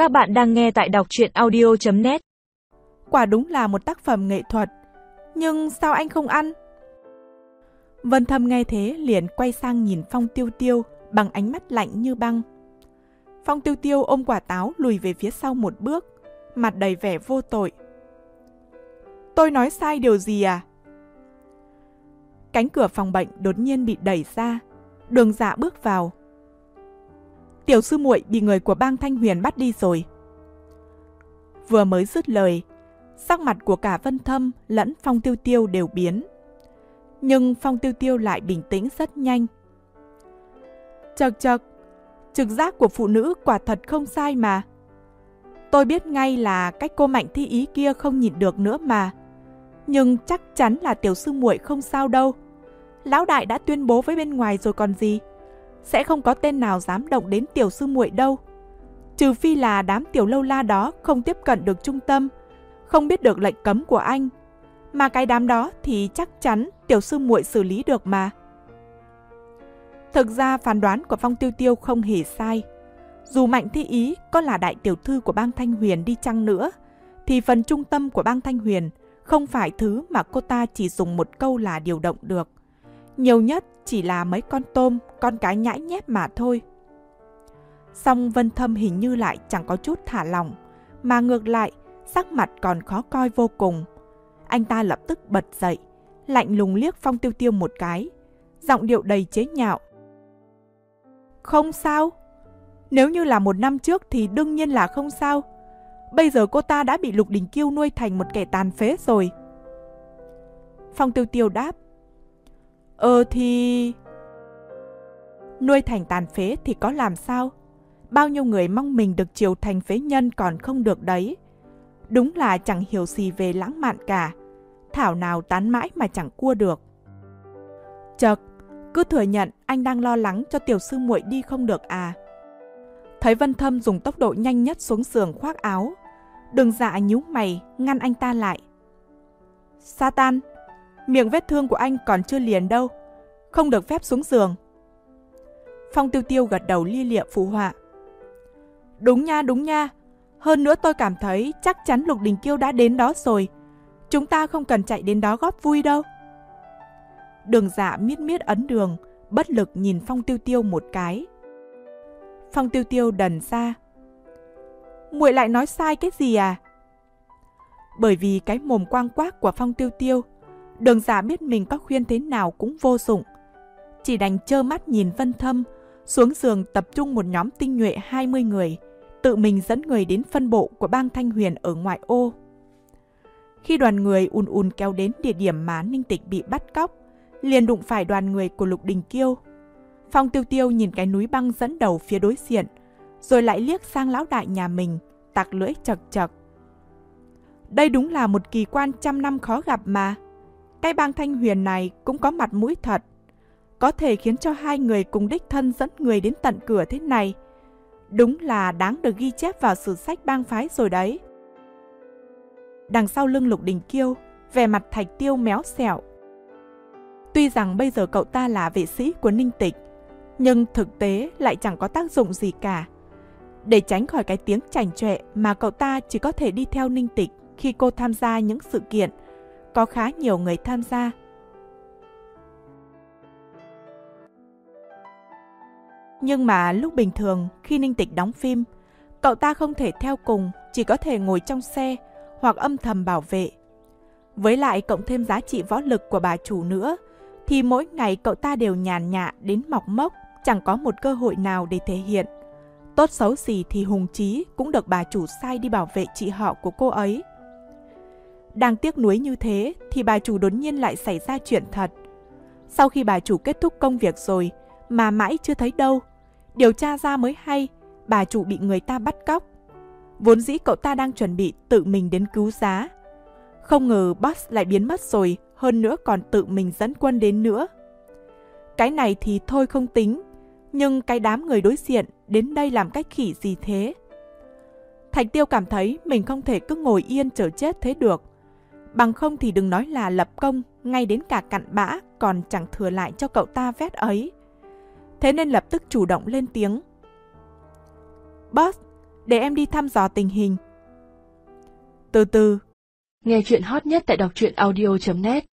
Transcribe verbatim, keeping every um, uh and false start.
Các bạn đang nghe tại đọc truyện audio chấm net. Quả đúng là một tác phẩm nghệ thuật, nhưng sao anh không ăn? Vân Thâm nghe thế liền quay sang nhìn Phong Tiêu Tiêu bằng ánh mắt lạnh như băng. Phong Tiêu Tiêu ôm quả táo lùi về phía sau một bước, mặt đầy vẻ vô tội. Tôi nói sai điều gì à? Cánh cửa phòng bệnh đột nhiên bị đẩy ra, Đường Dạ bước vào. Tiểu sư muội bị người của bang Thanh Huyền bắt đi rồi. Vừa mới dứt lời, sắc mặt của cả Vân Thâm lẫn Phong Tiêu Tiêu đều biến. Nhưng Phong Tiêu Tiêu lại bình tĩnh rất nhanh. Chật chật, trực giác của phụ nữ quả thật không sai mà. Tôi biết ngay là cái cô Mạnh Thi Ý kia không nhịn được nữa mà. Nhưng chắc chắn là tiểu sư muội không sao đâu. Lão đại đã tuyên bố với bên ngoài rồi còn gì. Sẽ không có tên nào dám động đến tiểu sư muội đâu. Trừ phi là đám tiểu lâu la đó không tiếp cận được trung tâm, không biết được lệnh cấm của anh. Mà cái đám đó thì chắc chắn tiểu sư muội xử lý được mà. Thực ra phán đoán của Phong Tiêu Tiêu không hề sai. Dù Mạnh Thi Ý có là đại tiểu thư của bang Thanh Huyền đi chăng nữa, thì phần trung tâm của bang Thanh Huyền không phải thứ mà cô ta chỉ dùng một câu là điều động được. Nhiều nhất chỉ là mấy con tôm, con cá nhãi nhép mà thôi. Song Vân Thâm hình như lại chẳng có chút thả lỏng, mà ngược lại, sắc mặt còn khó coi vô cùng. Anh ta lập tức bật dậy, lạnh lùng liếc Phong Tiêu Tiêu một cái, giọng điệu đầy chế nhạo. Không sao. Nếu như là một năm trước thì đương nhiên là không sao. Bây giờ cô ta đã bị Lục Đình Kiêu nuôi thành một kẻ tàn phế rồi. Phong Tiêu Tiêu đáp. Ờ thì... Nuôi thành tàn phế thì có làm sao? Bao nhiêu người mong mình được chiều thành phế nhân còn không được đấy. Đúng là chẳng hiểu gì về lãng mạn cả. Thảo nào tán mãi mà chẳng cua được. Chật, cứ thừa nhận anh đang lo lắng cho tiểu sư muội đi không được à? Thấy Vân Thâm dùng tốc độ nhanh nhất xuống giường khoác áo, Đường Dạ nhíu mày ngăn anh ta lại. Satan, miệng vết thương của anh còn chưa liền đâu, không được phép xuống giường. Phong Tiêu Tiêu gật đầu lia lịa phụ họa. Đúng nha, đúng nha. Hơn nữa tôi cảm thấy chắc chắn Lục Đình Kiêu đã đến đó rồi. Chúng ta không cần chạy đến đó góp vui đâu. Đường Dạ miết miết ấn đường, bất lực nhìn Phong Tiêu Tiêu một cái. Phong Tiêu Tiêu đần ra. Muội lại nói sai cái gì à? Bởi vì cái mồm quang quác của Phong Tiêu Tiêu, Đường Dạ biết mình có khuyên thế nào cũng vô dụng. Chỉ đành trơ mắt nhìn Vân Thâm xuống giường tập trung một nhóm tinh nhuệ hai mươi người, tự mình dẫn người đến phân bộ của bang Thanh Huyền ở ngoại ô. Khi đoàn người ùn ùn kéo đến địa điểm mà Ninh Tịch bị bắt cóc, liền đụng phải đoàn người của Lục Đình Kiêu. Phong Tiêu Tiêu nhìn cái núi băng dẫn đầu phía đối diện, rồi lại liếc sang lão đại nhà mình, tặc lưỡi chật chật. Đây đúng là một kỳ quan trăm năm khó gặp mà. Cái bang Thanh Huyền này cũng có mặt mũi thật. Có thể khiến cho hai người cùng đích thân dẫn người đến tận cửa thế này. Đúng là đáng được ghi chép vào sử sách bang phái rồi đấy. Đằng sau lưng Lục Đình Kiêu, vẻ mặt Thạch Tiêu méo xẹo. Tuy rằng bây giờ cậu ta là vệ sĩ của Ninh Tịch, nhưng thực tế lại chẳng có tác dụng gì cả. Để tránh khỏi cái tiếng chảnh chọe mà cậu ta chỉ có thể đi theo Ninh Tịch khi cô tham gia những sự kiện có khá nhiều người tham gia. Nhưng mà lúc bình thường khi Ninh Tịch đóng phim, cậu ta không thể theo cùng, chỉ có thể ngồi trong xe hoặc âm thầm bảo vệ. Với lại cộng thêm giá trị võ lực của bà chủ nữa, thì mỗi ngày cậu ta đều nhàn nhạ đến mọc mốc, chẳng có một cơ hội nào để thể hiện. Tốt xấu gì thì Hùng Chí cũng được bà chủ sai đi bảo vệ chị họ của cô ấy. Đang tiếc nuối như thế thì bà chủ đột nhiên lại xảy ra chuyện thật. Sau khi bà chủ kết thúc công việc rồi mà mãi chưa thấy đâu, điều tra ra mới hay bà chủ bị người ta bắt cóc. Vốn dĩ cậu ta đang chuẩn bị tự mình đến cứu giá. Không ngờ boss lại biến mất rồi, hơn nữa còn tự mình dẫn quân đến nữa. Cái này thì thôi không tính, nhưng cái đám người đối diện đến đây làm cách khỉ gì thế? Thạch Tiêu cảm thấy mình không thể cứ ngồi yên chờ chết thế được. Bằng không thì đừng nói là lập công, ngay đến cả cặn bã còn chẳng thừa lại cho cậu ta vét ấy. Thế nên lập tức chủ động lên tiếng. Boss, để em đi thăm dò tình hình. Từ từ. Nghe chuyện hot nhất tại đọc truyện audio chấm net